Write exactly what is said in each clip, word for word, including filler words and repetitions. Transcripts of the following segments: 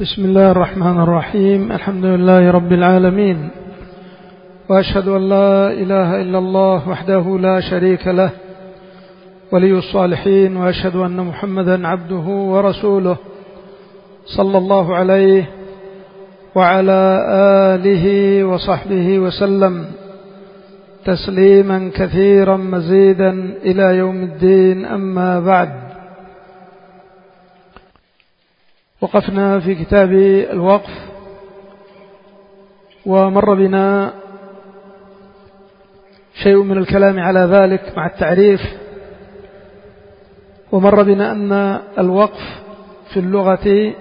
بسم الله الرحمن الرحيم. الحمد لله رب العالمين، وأشهد أن لا إله إلا الله وحده لا شريك له ولي الصالحين، وأشهد أن محمدا عبده ورسوله صلى الله عليه وعلى آله وصحبه وسلم تسليما كثيرا مزيدا إلى يوم الدين. أما بعد، وقفنا في كتاب الوقف، ومر بنا شيء من الكلام على ذلك مع التعريف، ومر بنا أن الوقف في اللغة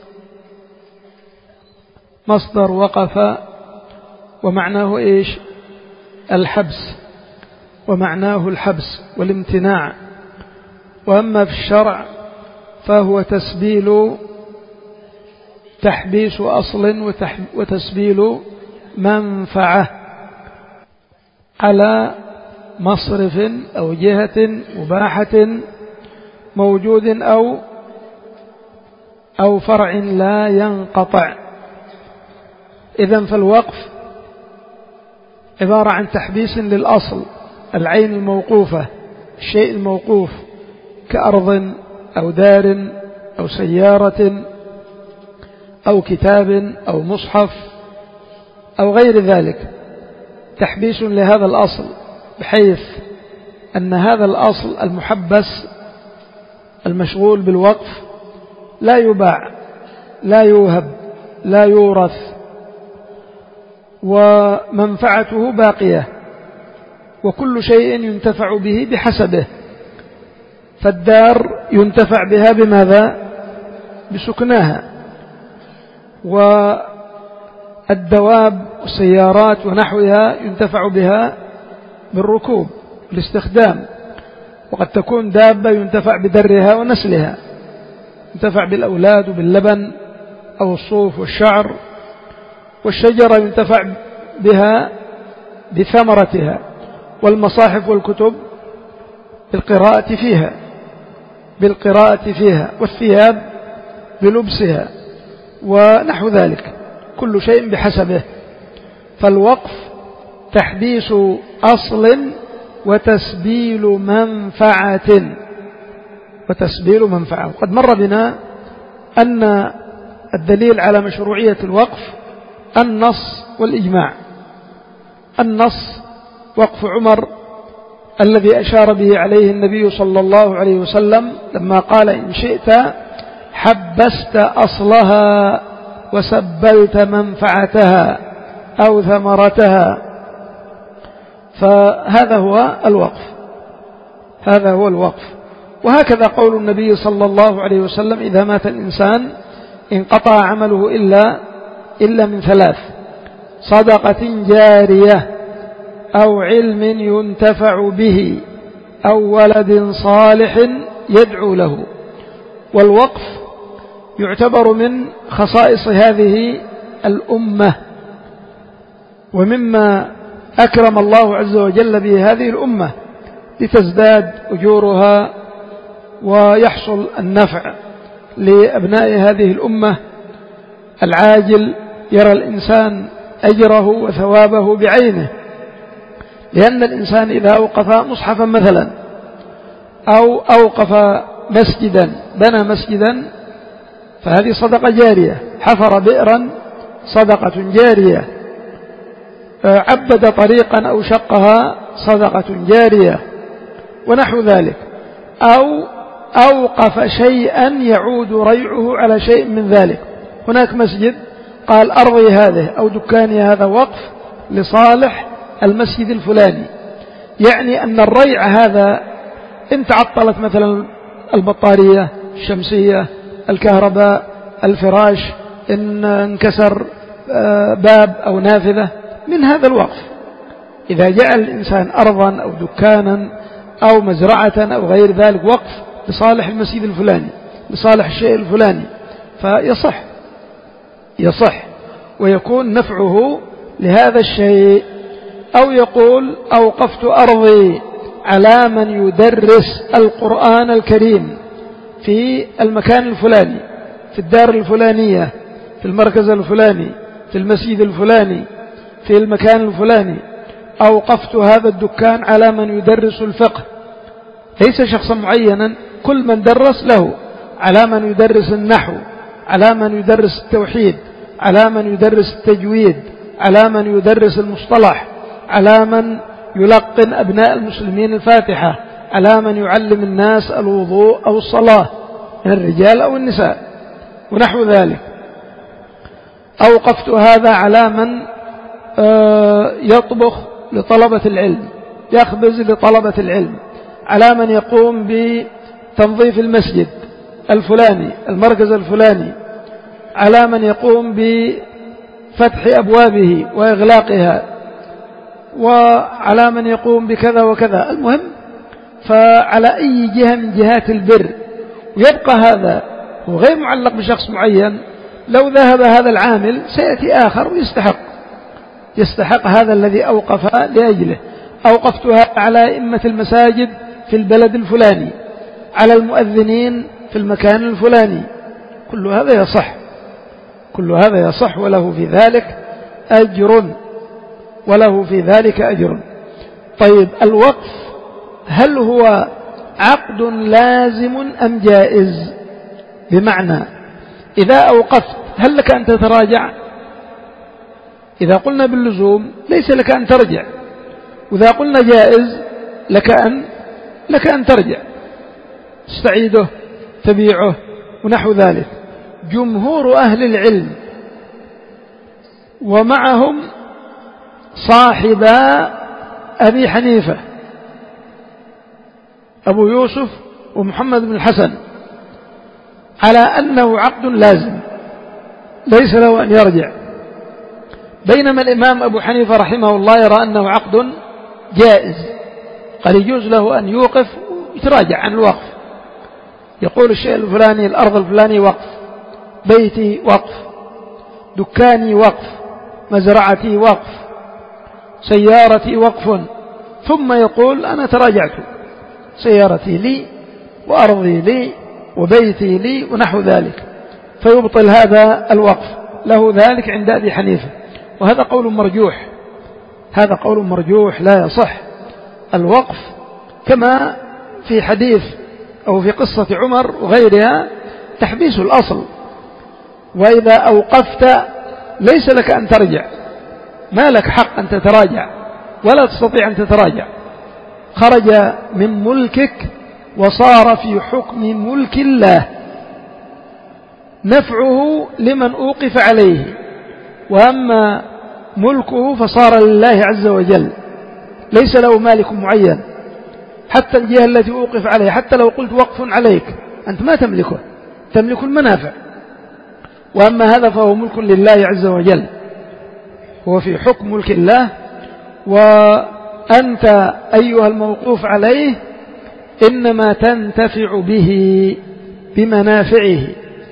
مصدر وقف، ومعناه إيش؟ الحبس، ومعناه الحبس والامتناع. وأما في الشرع فهو تسبيل تحبيس أصل وتسبيل منفعة على مصرف أو جهة مباحة موجود أو أو فرع لا ينقطع. إذن فالوقف عبارة عن تحبيس للأصل، العين الموقوفة، الشيء الموقوف كأرض أو دار أو سيارة أو كتاب أو مصحف أو غير ذلك، تحبيس لهذا الأصل، بحيث أن هذا الأصل المحبس المشغول بالوقف لا يباع، لا يوهب، لا يورث، ومنفعته باقية، وكل شيء ينتفع به بحسبه. فالدار ينتفع بها بماذا؟ بسكناها، والدواب والسيارات ونحوها ينتفع بها بالركوب والاستخدام. وقد تكون دابة ينتفع بدرها ونسلها، ينتفع بالأولاد وباللبن أو الصوف والشعر، والشجرة ينتفع بها بثمرتها، والمصاحف والكتب بالقراءة فيها بالقراءة فيها والثياب بلبسها ونحو ذلك، كل شيء بحسبه. فالوقف تحبيس أصل وتسبيل منفعة وتسبيل منفعة. وقد مر بنا أن الدليل على مشروعية الوقف النص والإجماع. النص وقف عمر الذي أشار به عليه النبي صلى الله عليه وسلم لما قال: إن شئت حبست أصلها وسبلت منفعتها أو ثمرتها. فهذا هو الوقف، هذا هو الوقف. وهكذا قول النبي صلى الله عليه وسلم: إذا مات الإنسان انقطع عمله إلا إلا من ثلاث: صدقة جارية، أو علم ينتفع به، أو ولد صالح يدعو له. والوقف يعتبر من خصائص هذه الأمة، ومما أكرم الله عز وجل به هذه الأمة لتزداد أجورها ويحصل النفع لأبناء هذه الأمة العاجل، يرى الإنسان أجره وثوابه بعينه. لأن الإنسان إذا أوقف مصحفا مثلا، أو أوقف مسجدا، بنى مسجدا، فهذه صدقة جارية. حفر بئرا، صدقة جارية. عبد طريقا أو شقها، صدقة جارية، ونحو ذلك. أو أوقف شيئا يعود ريعه على شيء من ذلك. هناك مسجد، قال: أرضي هذه أو دكاني هذا وقف لصالح المسجد الفلاني، يعني أن الريع هذا إن تعطلت مثلا البطارية الشمسية، الكهرباء، الفراش، إن انكسر باب أو نافذة، من هذا الوقف. إذا جعل الإنسان أرضا أو دكانا أو مزرعة أو غير ذلك وقف لصالح المسجد الفلاني، لصالح الشيء الفلاني، فيصح يصح ويكون نفعه لهذا الشيء. أو يقول: أوقفت أرضي على من يدرس القرآن الكريم في المكان الفلاني، في الدار الفلانية، في المركز الفلاني، في المسجد الفلاني، في المكان الفلاني. أوقفت هذا الدكان على من يدرس الفقه، ليس شخصا معينا، كل من درس له، على من يدرس النحو، على من يدرس التوحيد، على من يدرس التجويد، على من يدرس المصطلح، على من يلقن أبناء المسلمين الفاتحة، على من يعلم الناس الوضوء أو الصلاة من الرجال أو النساء ونحو ذلك. أوقفت هذا على من يطبخ لطلبة العلم، يخبز لطلبة العلم، على من يقوم بتنظيف المسجد الفلاني، المركز الفلاني، على من يقوم بفتح أبوابه وإغلاقها، وعلى من يقوم بكذا وكذا. المهم، فعلى أي جهة من جهات البر. ويبقى هذا هو غير معلق بشخص معين. لو ذهب هذا العامل سيأتي آخر ويستحق يستحق هذا الذي أوقف لأجله. أوقفتها على أئمة المساجد في البلد الفلاني، على المؤذنين في المكان الفلاني. كل هذا يصح كل هذا يصح وله في ذلك أجر وله في ذلك أجر. طيب، الوقف هل هو عقد لازم أم جائز؟ بمعنى إذا أوقفت هل لك أن تتراجع؟ إذا قلنا باللزوم ليس لك أن ترجع، وإذا قلنا جائز لك أن لك أن ترجع، تستعيده، تبيعه ونحو ذلك. جمهور أهل العلم ومعهم صاحبا أبي حنيفة أبو يوسف ومحمد بن الحسن على أنه عقد لازم ليس له أن يرجع، بينما الإمام أبو حنيفة رحمه الله يرى أنه عقد جائز، قد يجوز له أن يوقف ويتراجع عن الوقف، يقول الشيء الفلاني، الأرض الفلاني وقف، بيتي وقف، دكاني وقف، مزرعتي وقف، سيارتي وقف، ثم يقول أنا تراجعت، سيارتي لي وأرضي لي وبيتي لي ونحو ذلك، فيبطل هذا الوقف، له ذلك عند أبي حنيفة. وهذا قول مرجوح هذا قول مرجوح لا يصح الوقف، كما في حديث أو في قصة عمر وغيرها تحبيس الأصل. وإذا أوقفت ليس لك أن ترجع، ما لك حق أن تتراجع ولا تستطيع أن تتراجع، خرج من ملكك وصار في حكم ملك الله، نفعه لمن أوقف عليه، وأما ملكه فصار لله عز وجل، ليس له مالك معين. حتى الجهة التي أوقف عليها، حتى لو قلت وقف عليك، أنت ما تملكه، تملك المنافع، وأما هذا فهو ملك لله عز وجل، هو في حكم ملك الله. وأنت أيها الموقوف عليه إنما تنتفع به بمنافعه،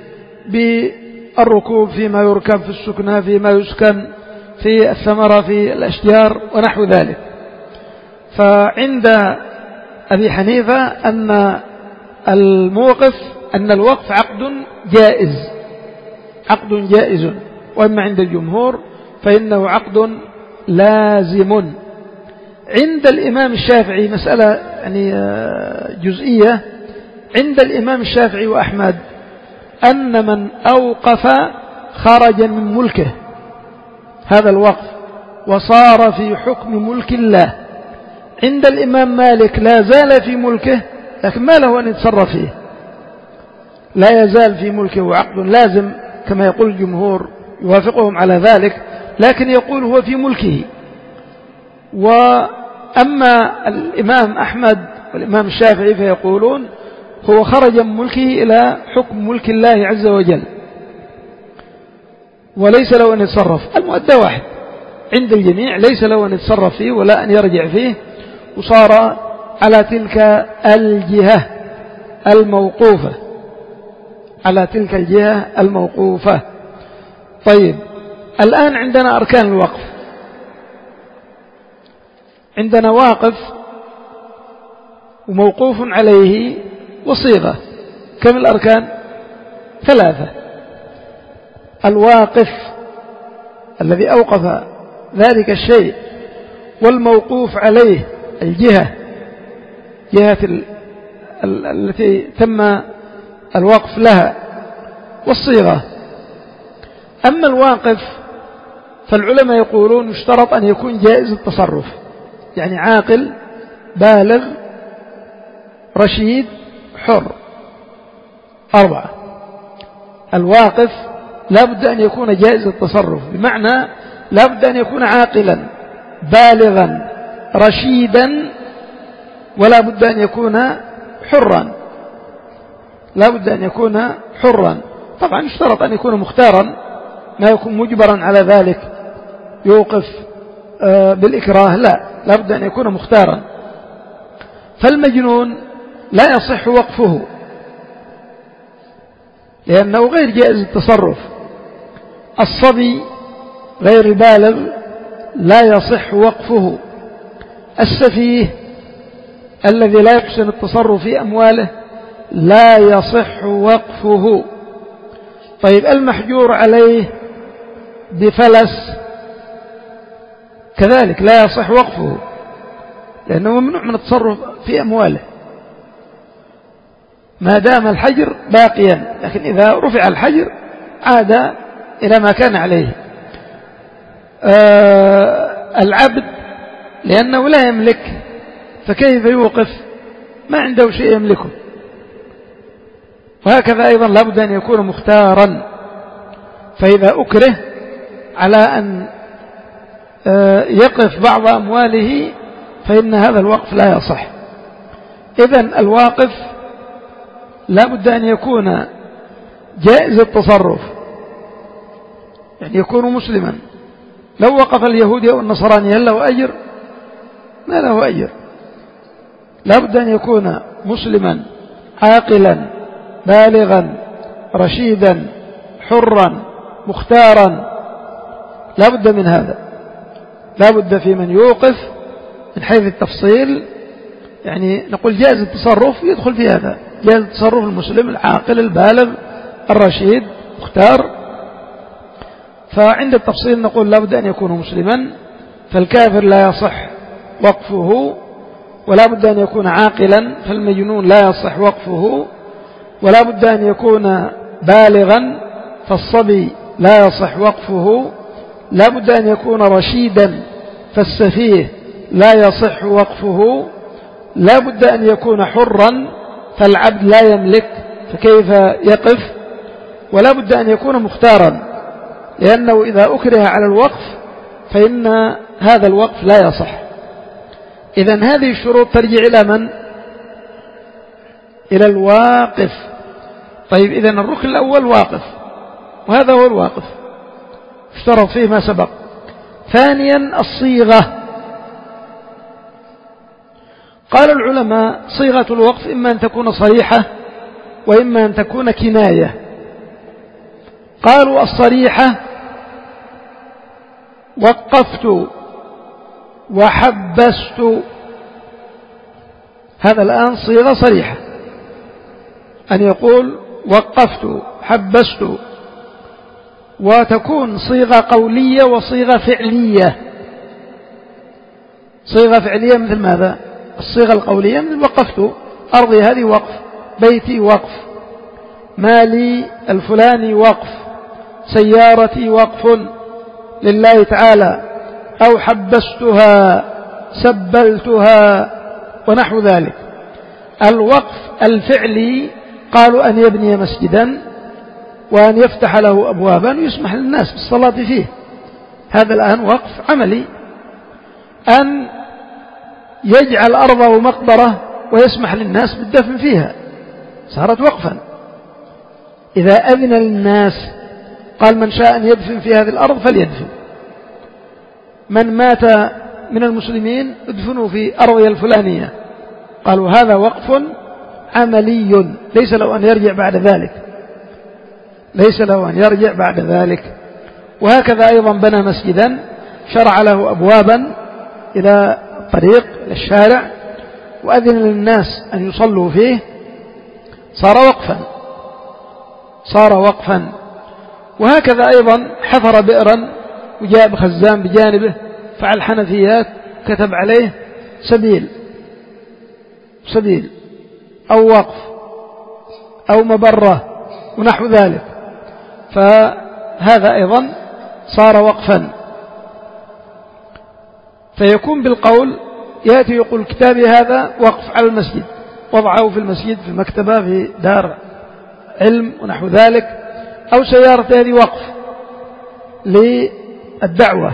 بالركوب فيما يركب، في السكنى فيما يسكن، في الثمرة في الأشجار ونحو ذلك. فعند أبي حنيفة أن الموقف أن الوقف عقد جائز عقد جائز وأما عند الجمهور فإنه عقد لازم. عند الإمام الشافعي مسألة يعني جزئية، عند الإمام الشافعي وأحمد أن من أوقف خرج من ملكه هذا الوقف وصار في حكم ملك الله. عند الإمام مالك لا زال في ملكه لكن ما له أن يتصرف فيه، لا يزال في ملكه وعقد لازم كما يقول الجمهور، يوافقهم على ذلك، لكن يقول هو في ملكه. وأما الإمام أحمد والإمام الشافعي فيقولون هو خرج من ملكه إلى حكم ملك الله عز وجل وليس له أن يتصرف. المؤدى واحد عند الجميع، ليس له أن يتصرف فيه ولا أن يرجع فيه، وصار على تلك الجهة الموقوفة على تلك الجهة الموقوفة. طيب، الآن عندنا أركان الوقف، عندنا واقف وموقوف عليه وصيغة. كم الأركان؟ ثلاثة. الواقف الذي أوقف ذلك الشيء والموقوف عليه الجهة جهة ال... ال... التي تم الوقف لها والصيغة. أما الواقف فالعلماء يقولون يشترط أن يكون جائز التصرف، يعني عاقل بالغ رشيد حر. أربعة. الواقف لا بد أن يكون جائز التصرف، بمعنى لا بد أن يكون عاقلا بالغا رشيدا، ولا بد أن يكون حرا، لا بد أن يكون حرا. طبعا يشترط أن يكون مختارا، ما يكون مجبرا على ذلك يوقف بالإكراه، لا لا بد أن يكون مختارا. فالمجنون لا يصح وقفه لأنه غير جائز التصرف. الصبي غير البالغ لا يصح وقفه. السفيه الذي لا يحسن التصرف في أمواله لا يصح وقفه. طيب المحجور عليه بفلس كذلك لا يصح وقفه لأنه ممنوع من التصرف في أمواله ما دام الحجر باقيا، لكن إذا رفع الحجر عاد إلى ما كان عليه. آه العبد لأنه لا يملك فكيف يوقف؟ ما عنده شيء يملكه. وهكذا أيضا لابد أن يكون مختارا، فإذا أكره على أن يقف بعض أمواله فإن هذا الوقف لا يصح. إذن الواقف لابد أن يكون جائز التصرف، يعني يكون مسلما. لو وقف اليهودي أو النصراني هل له أجر؟ ما له أجر. لابد أن يكون مسلما عاقلا بالغا رشيدا حرا مختارا، لابد من هذا. لابد في من يوقف من حيث التفصيل، يعني نقول جائز التصرف يدخل في هذا، جائز التصرف المسلم العاقل البالغ الرشيد مختار. فعند التفصيل نقول لابد أن يكون مسلما، فالكافر لا يصح وقفه، ولا بد أن يكون عاقلا، فالمجنون لا يصح وقفه، ولا بد أن يكون بالغا، فالصبي لا يصح وقفه، لا بد أن يكون رشيدا، فالسفيه لا يصح وقفه، لا بد أن يكون حرا، فالعبد لا يملك فكيف يقف، ولا بد أن يكون مختارا، لأنه إذا أكره على الوقف فإن هذا الوقف لا يصح. إذن هذه الشروط ترجع إلى من؟ إلى الواقف. طيب إذن الركن الأول واقف، وهذا هو الواقف اشترط فيه ما سبق. ثانيا الصيغة. قال العلماء صيغة الوقف إما أن تكون صريحة وإما أن تكون كناية. قالوا الصريحة وقفت وحبست، هذا الآن صيغة صريحة، أن يقول وقفت حبست. وتكون صيغة قولية وصيغة فعلية. صيغة فعلية مثل ماذا؟ الصيغة القولية مثل وقفت، أرضي هذه وقف، بيتي وقف، مالي الفلاني وقف، سيارتي وقف لله تعالى، أو حبستها سبلتها ونحو ذلك. الوقف الفعلي قالوا أن يبني مسجدا وأن يفتح له أبوابا ويسمح للناس بالصلاة فيه، هذا الآن وقف عملي. أن يجعل أرضه مقبرة ويسمح للناس بالدفن فيها، صارت وقفا. إذا أذن للناس قال من شاء أن يدفن في هذه الأرض فليدفن، من مات من المسلمين ادفنوا في أرضي الفلانية، قالوا هذا وقف عملي ليس له أن يرجع بعد ذلك، ليس له أن يرجع بعد ذلك. وهكذا أيضا بنى مسجدا شرع له أبوابا إلى الطريق إلى الشارع وأذن للناس أن يصلوا فيه، صار وقفا، صار وقفا. وهكذا أيضا حفر بئرا وجاء بخزان بجانبه فعل حنفيات كتب عليه سبيل سبيل أو وقف أو مبرة ونحو ذلك، فهذا أيضا صار وقفا. فيكون بالقول يأتي يقول كتابي هذا وقف على المسجد، وضعه في المسجد في المكتبة في دار علم ونحو ذلك، أو سيارة هذه وقف للدعوة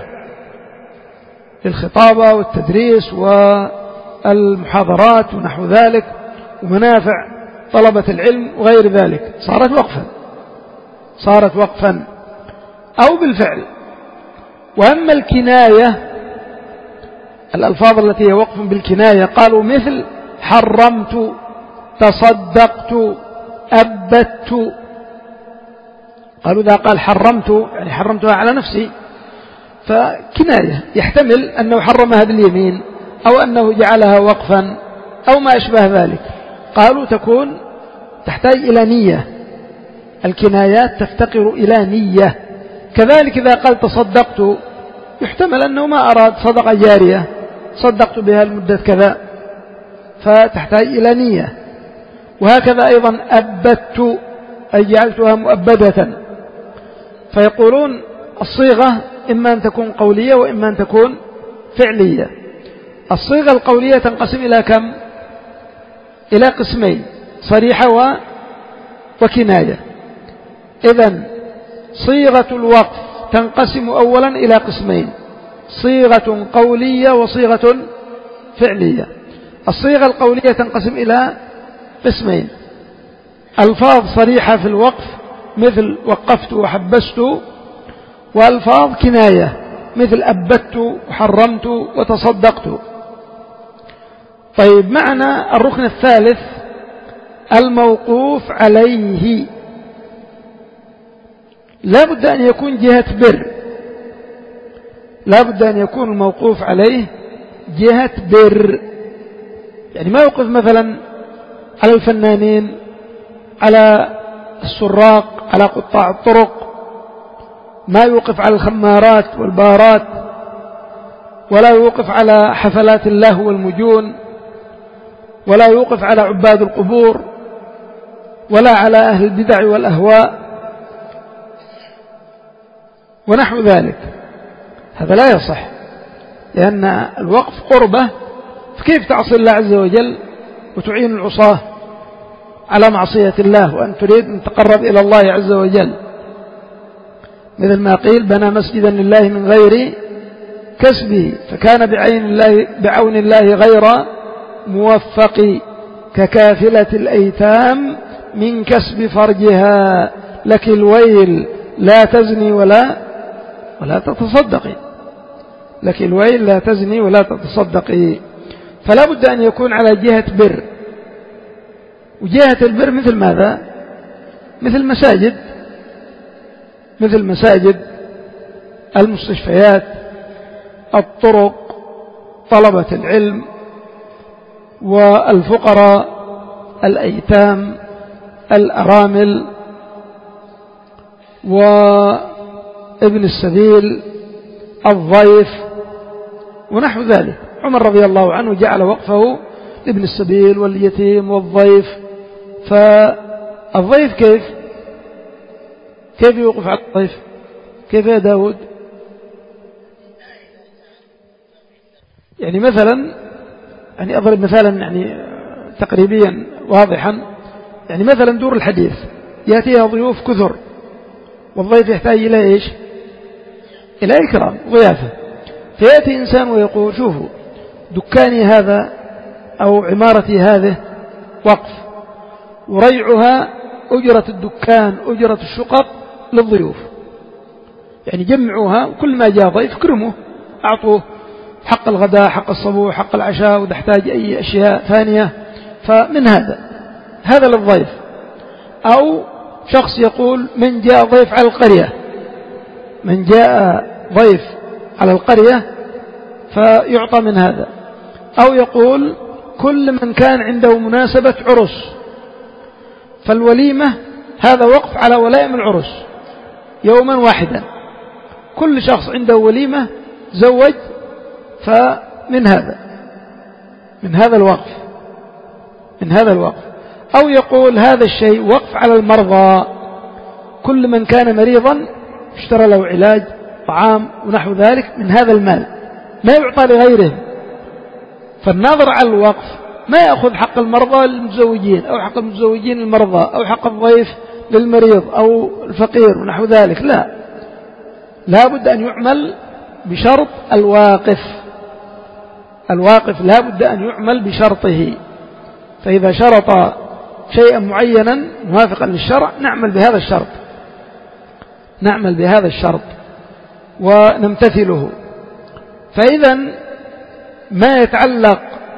للخطابة والتدريس والمحاضرات ونحو ذلك ومنافع طلبة العلم وغير ذلك، صارت وقفا صارت وقفا أو بالفعل. وأما الكناية الألفاظ التي هي وقف بالكناية قالوا مثل حرمت، تصدقت، أبت. قالوا إذا قال حرمت يعني حرمتها على نفسي، فكناية يحتمل أنه حرمها باليمين أو أنه جعلها وقفا أو ما أشبه ذلك. قالوا تكون تحتاج إلى نية، الكنايات تفتقر إلى نية. كذلك إذا قال تصدقت يحتمل أنه ما أراد صدقة جارية صدقت بها لمدة كذا، فتحتاج إلى نية. وهكذا أيضا أبت أي جعلتها مؤبدة، فيقولون الصيغة إما أن تكون قولية وإما أن تكون فعلية. الصيغة القولية تنقسم إلى كم؟ إلى قسمين، صريحة و... وكناية. إذن صيغة الوقف تنقسم أولا إلى قسمين، صيغة قولية وصيغة فعلية. الصيغة القولية تنقسم إلى قسمين، ألفاظ صريحة في الوقف مثل وقفت وحبست، وألفاظ كناية مثل أبت وحرمت وتصدقت. طيب، معنى الركن الثالث الموقوف عليه لا بد أن يكون جهة بر، لا بد أن يكون الموقوف عليه جهة بر. يعني ما يوقف مثلا على الفنانين، على السراق، على قطاع الطرق، ما يوقف على الخمارات والبارات، ولا يوقف على حفلات اللهو والمجون، ولا يوقف على عباد القبور، ولا على أهل البدع والأهواء ونحو ذلك. هذا لا يصح، لأن الوقف قربة، فكيف تعصي الله عز وجل وتعين العصاة على معصية الله وأن تريد أن تقرب إلى الله عز وجل؟ مثل ما قيل بنى مسجدا لله من غير كسبه فكان بعين الله بعون الله غير موفق، ككافلة الأيتام من كسب فرجها، لك الويل لا تزني ولا ولا تتصدقي، لك الويل لا تزني ولا تتصدقي. فلا بد أن يكون على جهة بر. وجهة البر مثل ماذا؟ مثل مساجد، مثل مساجد، المستشفيات، الطرق، طلبة العلم، والفقراء، الأيتام، الأرامل، وابن السبيل، الضيف ونحو ذلك. عمر رضي الله عنه جعل وقفه لابن السبيل واليتيم والضيف. فالضيف كيف كيف يوقف على الضيف؟ كيف يا داود؟ يعني مثلا، يعني أضرب مثالا يعني تقريبيا واضحا، يعني مثلا دور الحديث يأتيها ضيوف كثر، والضيف يحتاج إلى إيش؟ إلى إكرام ضيافة. فيأتي إنسان ويقول شوفوا دكاني هذا أو عمارتي هذه وقف، وريعها أجرة الدكان أجرة الشقق للضيوف، يعني جمعوها، وكل ما جاء ضيف كرموه، أعطوه حق الغداء، حق الصبوح، حق العشاء، وإذا احتاج أي أشياء ثانية. فمن هذا هذا للضيف. أو شخص يقول من جاء ضيف على القرية، من جاء ضيف على القرية فيعطى من هذا. أو يقول كل من كان عنده مناسبة عرس، فالوليمة هذا وقف على ولائم العرس، يوما واحدا، كل شخص عنده وليمة زوج، فمن هذا من هذا الوقف من هذا الوقف أو يقول هذا الشيء وقف على المرضى، كل من كان مريضا اشترى له علاج طعام ونحو ذلك من هذا المال، ما يعطى لغيره. فالناظر على الوقف ما يأخذ حق المرضى للمتزوجين أو حق المتزوجين للمرضى أو حق الضيف للمريض أو الفقير ونحو ذلك، لا، لا بد أن يعمل بشرط الواقف الواقف لا بد أن يعمل بشرطه. فإذا شرط شيئا معينا موافقا للشرع نعمل بهذا الشرط نعمل بهذا الشرط ونمتثله. فإذا ما يتعلق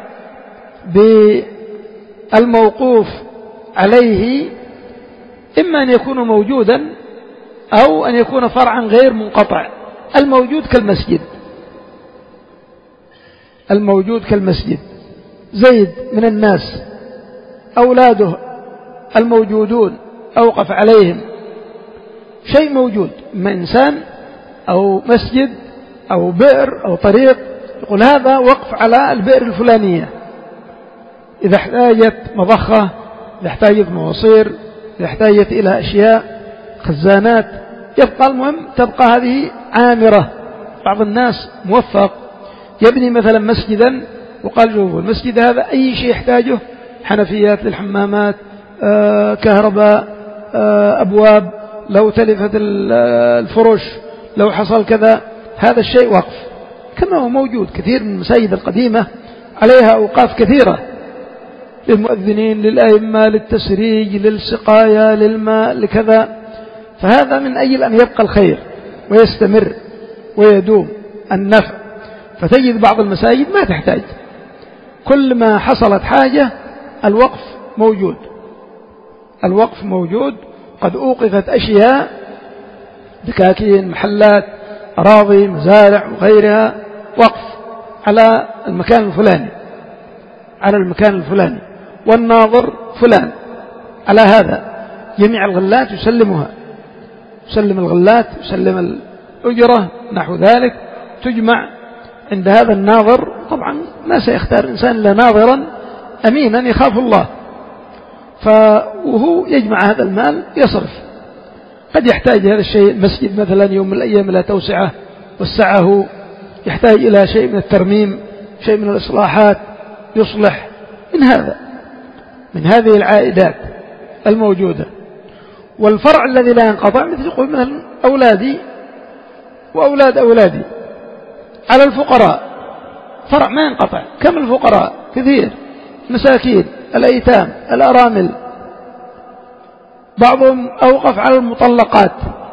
بالموقوف عليه إما أن يكون موجودا أو أن يكون فرعا غير منقطع. الموجود كالمسجد الموجود كالمسجد زيد من الناس أولاده الموجودون أوقف عليهم شيء موجود، إما إنسان أو مسجد أو بئر أو طريق، يقول هذا وقف على البئر الفلانية، إذا احتاجت مضخة، إذا احتاجت مواسير، إذا احتاجت إلى أشياء خزانات، يبقى المهم تبقى هذه عامرة. بعض الناس موفق يبني مثلا مسجدا وقال شوفوا المسجد هذا أي شيء يحتاجه، حنفيات للحمامات، آه كهرباء، آه أبواب، لو تلفت الفرش، لو حصل كذا، هذا الشيء وقف. كما هو موجود كثير من المساجد القديمة عليها أوقاف كثيرة للمؤذنين، للأئمة، للتسريج، للسقايا، للماء، لكذا. فهذا من أجل أن يبقى الخير ويستمر ويدوم النفع. فتجد بعض المساجد ما تحتاج، كل ما حصلت حاجة الوقف موجود الوقف موجود قد أوقفت أشياء، دكاكين، محلات، أراضي، مزارع وغيرها، وقف على المكان الفلاني على المكان الفلاني والناظر فلان على هذا. جميع الغلات يسلمها يسلم الغلات يسلم الأجرة نحو ذلك، تجمع عند هذا الناظر. طبعا ما سيختار إنسان إلا ناظرا أمينا يخاف الله، فهو يجمع هذا المال يصرف. قد يحتاج هذا الشيء المسجد مثلا يوم من الأيام إلى توسعة وسعه، يحتاج إلى شيء من الترميم، شيء من الإصلاحات، يصلح من هذا من هذه العائدات الموجودة. والفرع الذي لا ينقطع مثل يقول مثلا أولادي وأولاد أولادي على الفقراء، فرع ما ينقطع. كم الفقراء كثير، مساكين، الأيتام، الأرامل، بعضهم أوقف على المطلقات.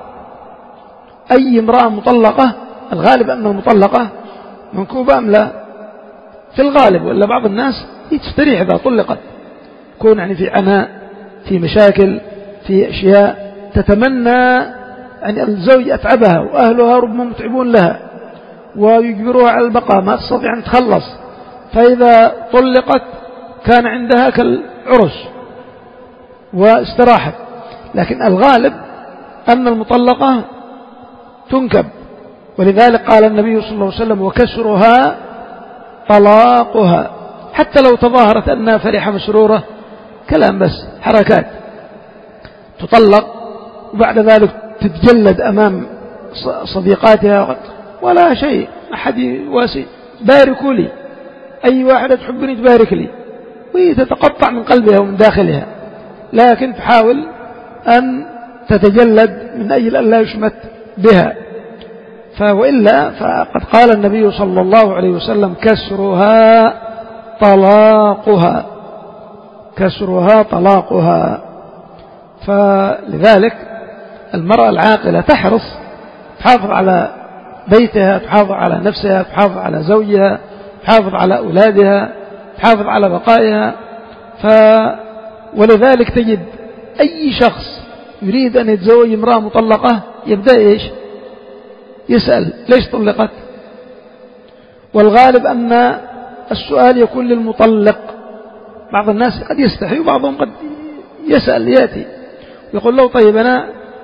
أي امرأة مطلقة، الغالب أنها مطلقة منكوبة أم لا؟ في الغالب، ولا بعض الناس تستريح إذا طلقت، يكون يعني في عناء، في مشاكل، في أشياء تتمنى أن الزوج أتعبها وأهلها ربما متعبون لها ويجبروها على البقاء، ما تستطيع أن تخلص، فإذا طلقت كان عندها كالعرس واستراحت. لكن الغالب أن المطلقة تنكب، ولذلك قال النبي صلى الله عليه وسلم وكسرها طلاقها، حتى لو تظاهرت أنها فرحة مسرورة، كلام بس حركات، تطلق وبعد ذلك تتجلد أمام صديقاتها ولا شيء، أحد يواسي، باركوا لي، أي واحدة تحبني تبارك لي، وهي تتقطع من قلبها ومن داخلها، لكن تحاول أن تتجلد من أجل أن لا يشمت بها. فوإلا فقد قال النبي صلى الله عليه وسلم كسرها طلاقها كسرها طلاقها. فلذلك المرأة العاقلة تحرص تحافظ على بيتها، تحافظ على نفسها، تحافظ على زوجها، تحافظ على أولادها، تحافظ على بقائها. ف ولذلك تجد أي شخص يريد أن يتزوج امرأة مطلقة يبدأ إيش؟ يسأل ليش طلقت؟ والغالب أن السؤال يكون للمطلق. بعض الناس قد يستحي وبعضهم قد يسأل يأتي يقول له طيب أنا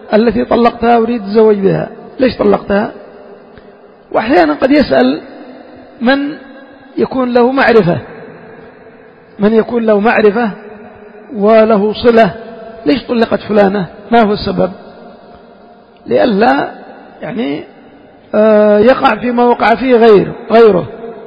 التي طلقتها أريد الزواج بها، ليش طلقتها؟ وأحيانا قد يسأل من يكون له معرفة من يكون له معرفة وله صلة، ليش طلقت فلانة؟ ما هو السبب؟ لئلا يعني يقع فيما وقع فيه غير غيره.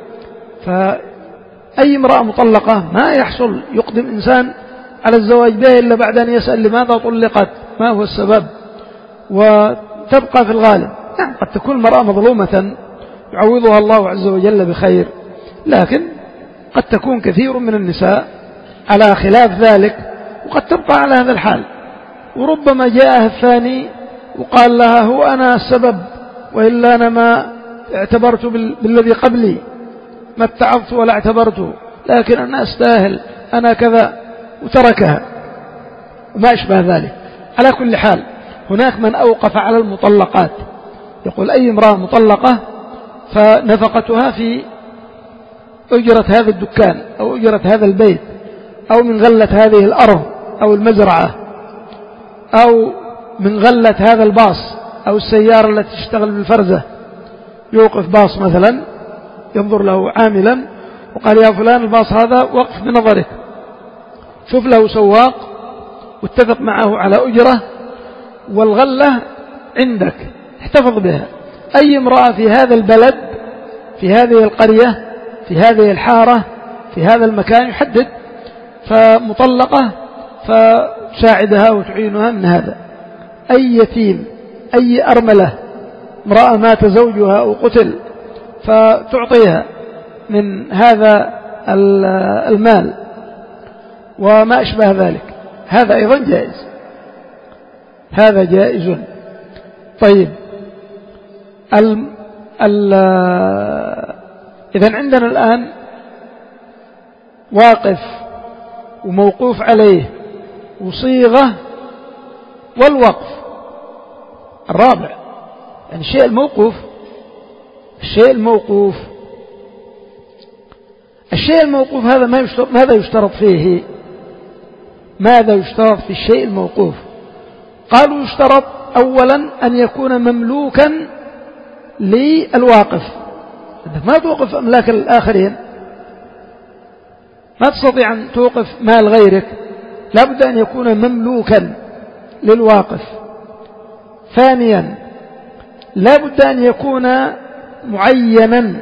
فأي امرأة مطلقة ما يحصل يقدم إنسان على الزواج بها إلا بعد أن يسأل لماذا طلقت، ما هو السبب، وتبقى في الغالب. يعني قد تكون المرأة مظلومة يعوضها الله عز وجل بخير، لكن قد تكون كثير من النساء على خلاف ذلك وقد تبقى على هذا الحال، وربما جاءها الثاني وقال لها هو أنا السبب، وإلا أنا ما اعتبرت بالذي قبلي، ما اتعظت ولا اعتبرته، لكن أنا أستاهل، أنا كذا، وتركها وما أشبه ذلك. على كل حال هناك من أوقف على المطلقات، يقول أي امرأة مطلقة فنفقتها في أجرة هذا الدكان أو أجرة هذا البيت أو من غلة هذه الأرض أو المزرعة أو من غلة هذا الباص أو السيارة التي تشتغل بالفرزة. يوقف باص مثلا، ينظر له عاملا وقال يا فلان الباص هذا وقف بنظرك، شوف له سواق واتفق معه على أجرة، والغلة عندك احتفظ بها. أي امرأة في هذا البلد، في هذه القرية، في هذه الحارة، في هذا المكان يحدد، فمطلقة فتساعدها وتعينها من هذا. أي يتيم، أي أرملة، امرأة مات زوجها أو قتل فتعطيها من هذا المال وما أشبه ذلك، هذا أيضا جائز، هذا جائز. طيب ال ال إذن عندنا الآن واقف وموقوف عليه وصيغة والوقف الرابع. يعني الشيء الموقوف الشيء الموقوف الشيء الموقوف هذا ما يشترط ماذا يشترط فيه؟ ماذا يشترط في الشيء الموقوف؟ قالوا يشترط أولا أن يكون مملوكا للواقف. أنت ما توقف أملاك الآخرين، ما تستطيع أن توقف مال غيرك، لابد أن يكون مملوكا للواقف. ثانيا لابد أن يكون معينا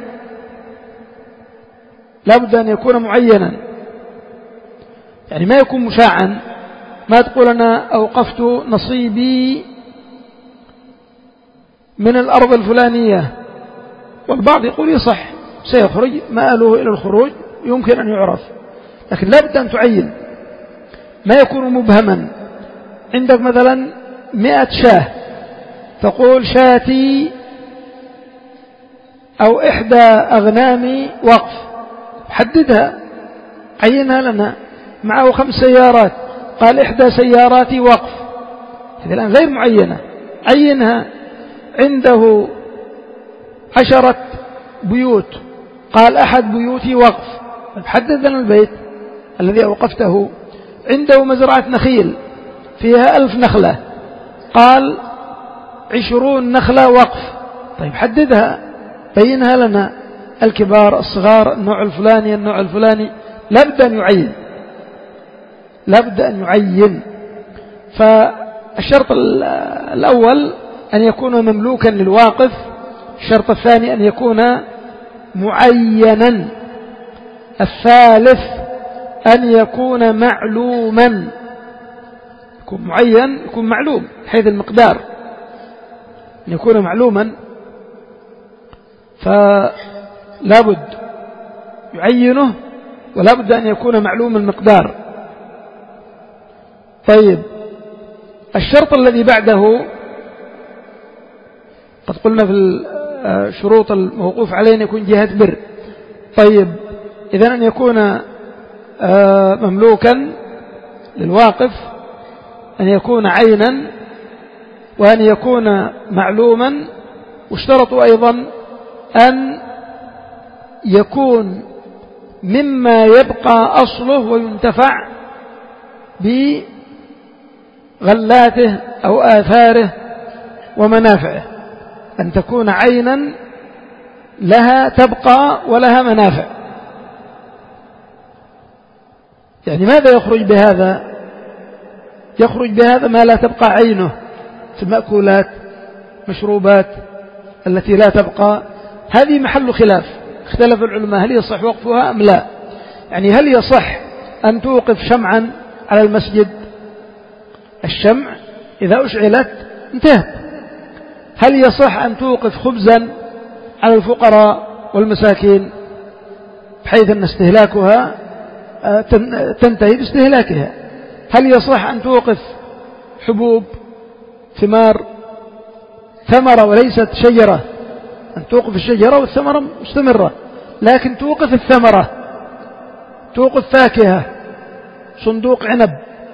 لابد أن يكون معينا يعني ما يكون مشاعا. ما تقول أنا أوقفت نصيبي من الأرض الفلانية، والبعض يقول يصح سيخرج مآله إلى الخروج يمكن أن يعرف، لكن لابد أن تعين، ما يكون مبهما. عندك مثلا مئة شاه، تقول شاتي أو إحدى أغنامي وقف، حددها، عينها لنا. معه خمس سيارات، قال إحدى سياراتي وقف، هذه الآن غير معينة، عينها. عنده عشرة بيوت، قال أحد بيوتي وقف، حدد لنا البيت الذي أوقفته. عنده مزرعة نخيل فيها ألف نخلة، قال عشرون نخلة وقف، طيب حددها، بينها لنا، الكبار الصغار، النوع الفلاني النوع الفلاني، لابد أن يعين لابد أن يعين. فالشرط الأول أن يكون مملوكا للواقف، الشرط الثاني أن يكون معينا، الثالث أن يكون معلوما، يكون معين، يكون معلوم حيث المقدار، أن يكون معلوما، فلا بد يعينه ولا بد أن يكون معلوم المقدار. طيب الشرط الذي بعده قد قلنا في الشروط الموقوف عليه أن يكون جهة بر. طيب إذن أن يكون مملوكا للواقف، أن يكون عينا، وأن يكون معلوما، واشترطوا أيضا أن يكون مما يبقى أصله وينتفع غلاته أو آثاره ومنافعه، أن تكون عينا لها تبقى ولها منافع. يعني ماذا يخرج بهذا؟ يخرج بهذا ما لا تبقى عينه في المأكولات مشروبات التي لا تبقى. هذه محل خلاف، اختلف العلماء هل يصح وقفها أم لا. يعني هل يصح أن توقف شمعا على المسجد؟ الشمع إذا أشعلت انتهت. هل يصح أن توقف خبزا على الفقراء والمساكين بحيث أن استهلاكها تنتهي باستهلاكها؟ هل يصح أن توقف حبوب ثمار ثمرة وليست شجرة؟ أن توقف الشجرة والثمرة مستمرة، لكن توقف الثمرة، توقف فاكهة، صندوق عنب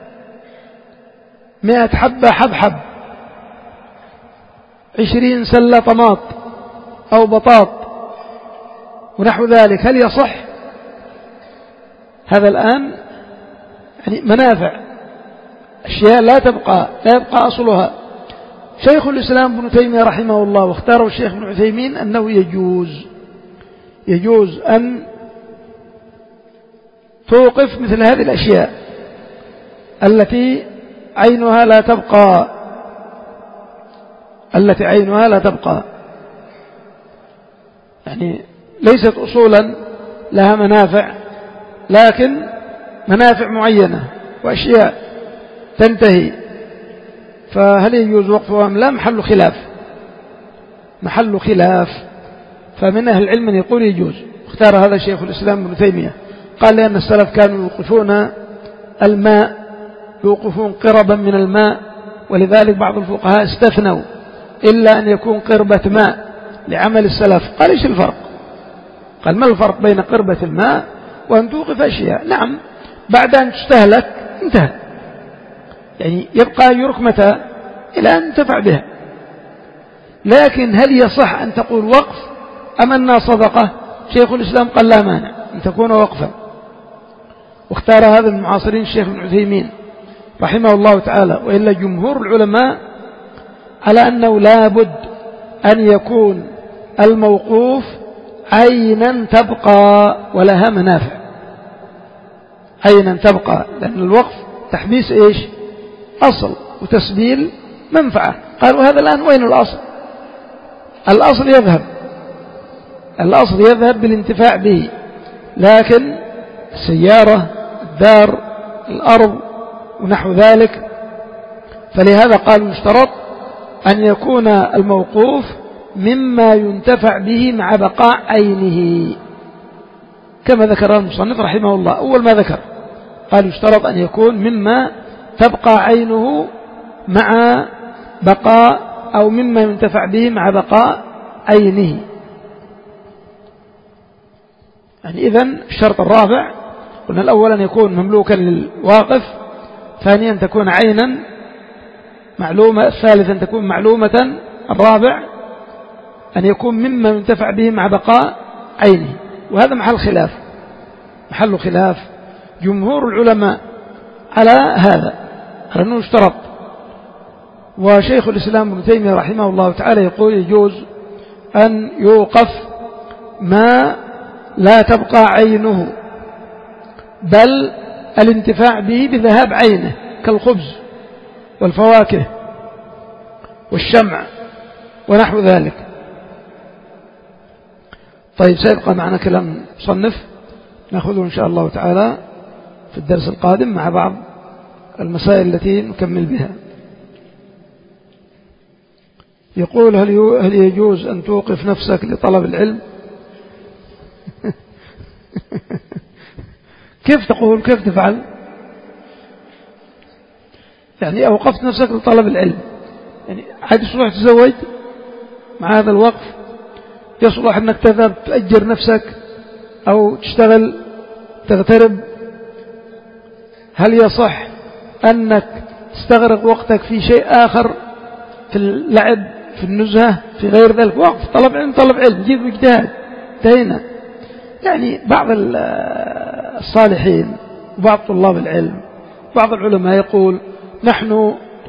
مئة حبة حبحب، عشرين سلة طماط أو بطاط ونحو ذلك، هل يصح؟ هذا الآن يعني منافع، أشياء لا تبقى لا يبقى أصلها. شيخ الإسلام ابن تيمية رحمه الله واختاره الشيخ ابن عثيمين أنه يجوز يجوز أن توقف مثل هذه الأشياء التي عينها لا تبقى التي عينها لا تبقى يعني ليست أصولا لها منافع، لكن منافع معينة وأشياء تنتهي، فهل يجوز وقفها أم لا؟ محل خلاف محل خلاف فمن أهل العلم من يقول يجوز. اختار هذا شيخ الإسلام ابن تيمية، قال لأن السلف كانوا يوقفون الماء، يوقفون قربا من الماء، ولذلك بعض الفقهاء استثنوا إلا أن يكون قربة ماء لعمل السلف. قال إيش الفرق؟ قال ما الفرق بين قربة الماء وأن توقف أشياء؟ نعم بعد أن تستهلك انتهى، يعني يبقى يرك متى؟ إلى أن تنتفع بها. لكن هل يصح أن تقول وقف أم أنها صدقة؟ شيخ الإسلام قال لا مانع أن تكون وقفا، واختار هذا من معاصرين الشيخ ابن عثيمين رحمه الله تعالى، وإلا جمهور العلماء على أنه لا بد أن يكون الموقوف عينا تبقى ولها منافع، عينا تبقى، لأن الوقف تحبيس إيش؟ أصل، وتسبيل منفعة. قالوا هذا الآن وين الأصل؟ الأصل يذهب الأصل يذهب بالانتفاع به، لكن السيارة، الدار، الأرض ونحو ذلك، فلهذا قالوا يشترط أن يكون الموقوف مما ينتفع به مع بقاء عينه، كما ذكر المصنف رحمه الله. أول ما ذكر قال يشترط أن يكون مما تبقى عينه مع بقاء، أو مما ينتفع به مع بقاء عينه. يعني إذن الشرط الرابع قلنا الأول أن يكون مملوكا للواقف، ثانيا أن تكون عينا معلومة، الثالث أن تكون معلومة، الرابع أن يكون مما ينتفع به مع بقاء عينه. وهذا محل خلاف محل خلاف جمهور العلماء على هذا، على أنه اشترط. وشيخ الإسلام ابن تيمية رحمه الله تعالى يقول يجوز أن يوقف ما لا تبقى عينه، بل الانتفاع به بذهاب عينه، كالخبز والفواكه والشمع ونحو ذلك. طيب سيبقى معنا كلام مصنف نأخذه إن شاء الله تعالى في الدرس القادم مع بعض المسائل التي نكمل بها. يقول هل يجوز أن توقف نفسك لطلب العلم؟ كيف تقول؟ كيف تفعل؟ يعني أوقفت نفسك لطلب العلم، يعني عاد يصلح تزوج مع هذا الوقف؟ يصلح أنك تذهب تأجر نفسك أو تشتغل تغترب؟ هل يصح أنك تستغرق وقتك في شيء آخر، في اللعب، في النزهة، في غير ذلك؟ وقف طلب علم طلب علم جيب اجتهاد انتهينا. يعني بعض الصالحين وبعض طلاب العلم بعض العلماء يقول نحن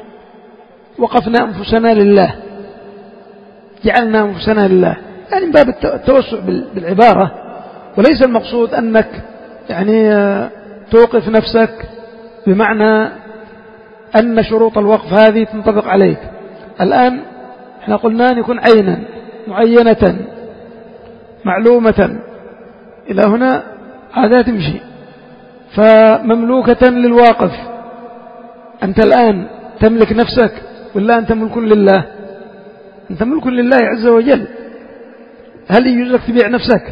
وقفنا أنفسنا لله، جعلنا أنفسنا لله، يعني من باب التوسع بالعبارة، وليس المقصود أنك يعني توقف نفسك بمعنى أن شروط الوقف هذه تنطبق عليك. الآن احنا قلنا أن يكون عينا معينة معلومة، إلى هنا عادات تمشي، فمملوكة للواقف. أنت الآن تملك نفسك ولا أنت ملك لله؟ أنت ملك لله عز وجل. هل يجوز لك تبيع نفسك؟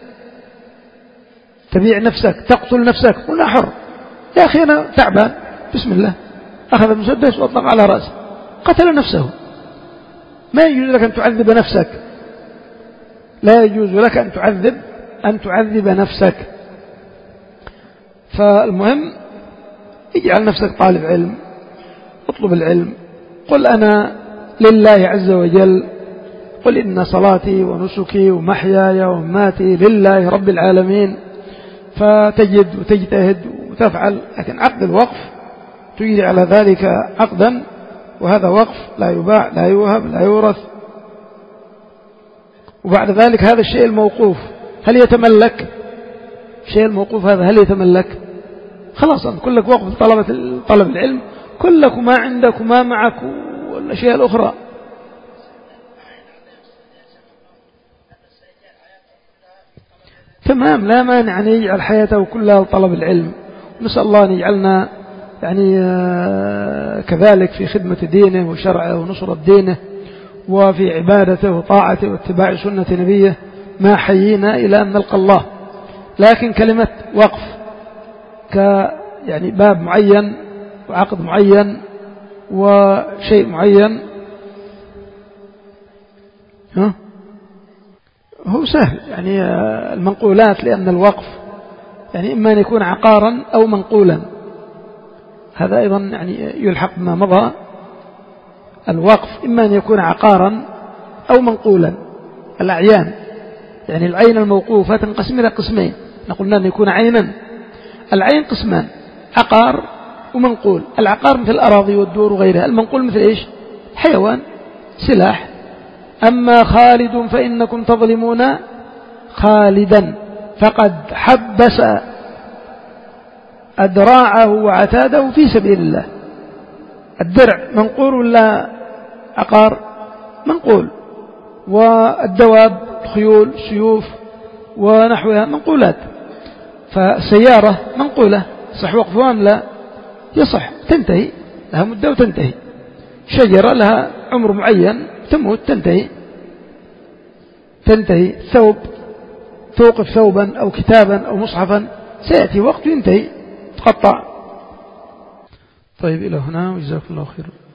تبيع نفسك، تقتل نفسك، ولا حر؟ يا أخي أنا تعبان، بسم الله، أخذ المسدس وأطلق على رأسه، قتل نفسه. ما يجوز لك أن تعذب نفسك، لا يجوز لك أن تعذب أن تعذب نفسك. فالمهم اجعل نفسك طالب علم، اطلب العلم، قل أنا لله عز وجل، قل إن صلاتي ونسكي ومحياي ومماتي لله رب العالمين، فتجد وتجتهد وتفعل. لكن عقد الوقف تجري على ذلك عقدا، وهذا وقف لا يباع لا يوهب لا يورث. وبعد ذلك هذا الشيء الموقوف هل يتملك؟ الشيء الموقوف هذا هل يتملك؟ خلاص أنت كلك وقف طلبة طلب العلم، كلك ما عندك وما معك والأشياء الأخرى. تمام، لا مانع أن يجعل حياته كلها لطلب العلم. نسأل الله أن يجعلنا يعني كذلك في خدمة دينه وشرعه ونصرة دينه، وفي عبادته وطاعته واتباع سنة نبيه ما حيينا إلى أن نلقى الله. لكن كلمة وقف ك يعني باب معين وعقد معين وشيء معين، ها هو سهل. يعني المنقولات، لأن الوقف يعني إما أن يكون عقارا أو منقولا، هذا أيضا يعني يلحق ما مضى. الوقف إما أن يكون عقارا أو منقولا. الأعيان يعني العين الموقوفة تنقسم إلى قسمين، نقولنا أن يكون عينا. العين قسمان، عقار ومنقول. العقار مثل الأراضي والدور وغيرها، المنقول مثل إيش؟ حيوان، سلاح. أما خالد فإنكم تظلمون خالدا فقد حبس أدراعه وعتاده في سبيل الله. الدرع منقول ولا عقار؟ منقول. والدواب، خيول، سيوف ونحوها منقولات. فسيارة منقولة، صح وقفها أم لا؟ يصح، تنتهي، لها مدة وتنتهي. شجرة لها عمر معين، تموت، تنتهي تنتهي. ثوب، توقف ثوبا أو كتابا أو مصحفا، سيأتي وقت ينتهي، تقطع. طيب إلى هنا، وجزاكم الله خير.